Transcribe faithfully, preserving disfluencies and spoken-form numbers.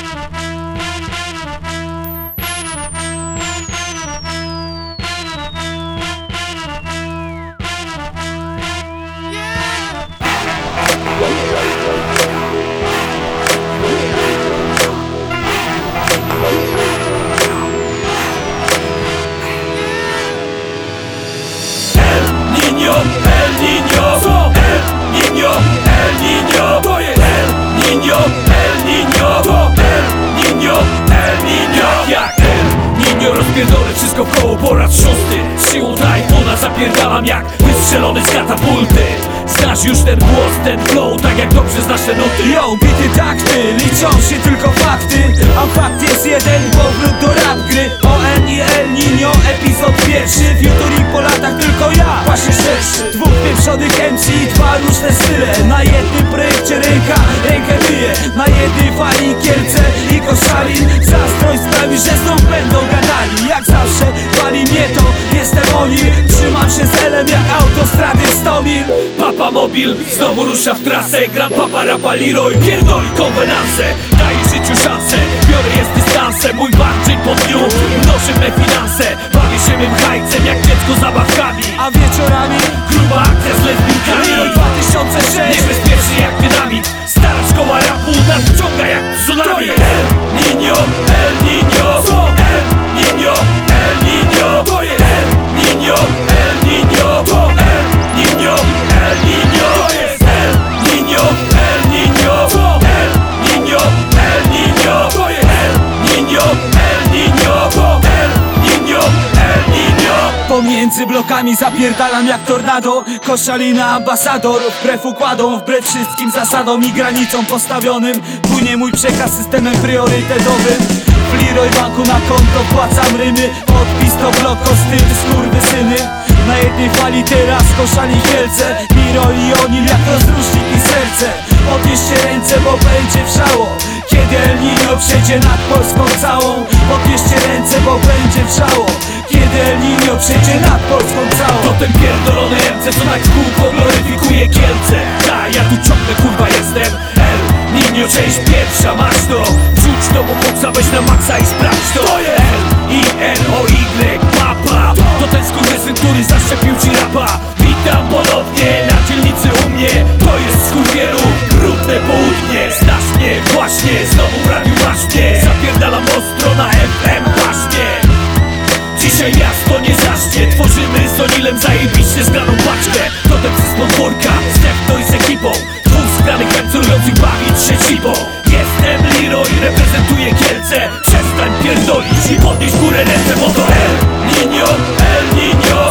El Niño, co? El Niño, El Niño, to jest El Niño, El Niño, to El Niño, El Niño. Jak El Niño rozpierdolę wszystko w koło po raz szósty. Siłą tajfuna zapierdalam jak wystrzelony z katapulty. Znasz już ten głos, ten flow, tak jak dobrze znasz te nuty. Yo, bity takty, liczą się tylko fakty. A fakt jest jeden, powrót do rap gry. O N i El Niño, epizod pierwszy. Futuring po latach, tylko ja, właśnie szerszy. Dwóch pieprzonych M C, dwa różne style. Na jednym projekcie ręka, rękę myje. Na jednej fali Kielce i Koszalin. Zazdrość sprawi, że znów będą gadali. Jak zawsze wali mnie to, jestem o nim. Trzymam się z Elem jak autostrady w sto mil. Papa Mobil znowu rusza w trasę. Grand Papa Rapa Leroy pierdoli konwenanse. Daję życiu szansę, biorę jest dystansem. Mój bank dzień po dniu, mnoży me finanse. Bawię się mym hajcem jak dziecko zabawkami. A wieczorami gruba akcja z lesbinkami. Leroy dwa tysiące sześć, niebezpieczny jak dynamit. Stara szkoła rapu nadciąga jak tsunami. El Niño, El Niño, co? El Niño, El Niño, to jest El Niño, El Niño, to El Niño, El Niño, to jest El Niño, El Niño, co? El Niño, El Niño, to jest El Niño, El Niño, to El Niño, El Niño. Pomiędzy blokami zapierdalam jak tornado. Koszalina ambasador, wbrew układom, wbrew wszystkim zasadom i granicom postawionym. Płynie mój przekaz systemem priorytetowym. W Leroy banku na konto wpłacam rymy. Podpis to blok, kostymy, skurwysyny. Na jednej fali teraz Koszalin, Kielce, Leroy i Onil jak rozrusznik i serce. Podnieście ręce, bo będzie wrzało, kiedy El Niño przejdzie nad Polską całą. Podnieście ręce, bo będzie wrzało, kiedy El Niño przejdzie nad Polską całą. To ten pierdolony M C, co na kółko gloryfikuje Kielce. Ta, ja tu ciągle kurwa jestem El Niño, część pierwsza, masz to. Wrzuć to, bo boksa, weź na maksa i sprawdź to. L I N O Y, Papa. To ten skurwysyn, który zaszczepił ci rapa. Witam ponownie na dzielnicy u mnie. To jest skurwielu, brudne południe. Znasz mnie, właśnie, znowu w radiu masz mnie. Zapierdalam ostro na F M, masz mnie. Dzisiaj miasto nie zaśnie. Tworzymy z Onilem zajebiście zgraną paczkę. To ten z podwórka, Stefno i z ekipą. Dwóch zgranych emcurujących bawić się cipą. Jestem Leroy, reprezentuję Kielce. Przestań pierdolić i podnieś górę ręce, bo to El Niño, El Niño.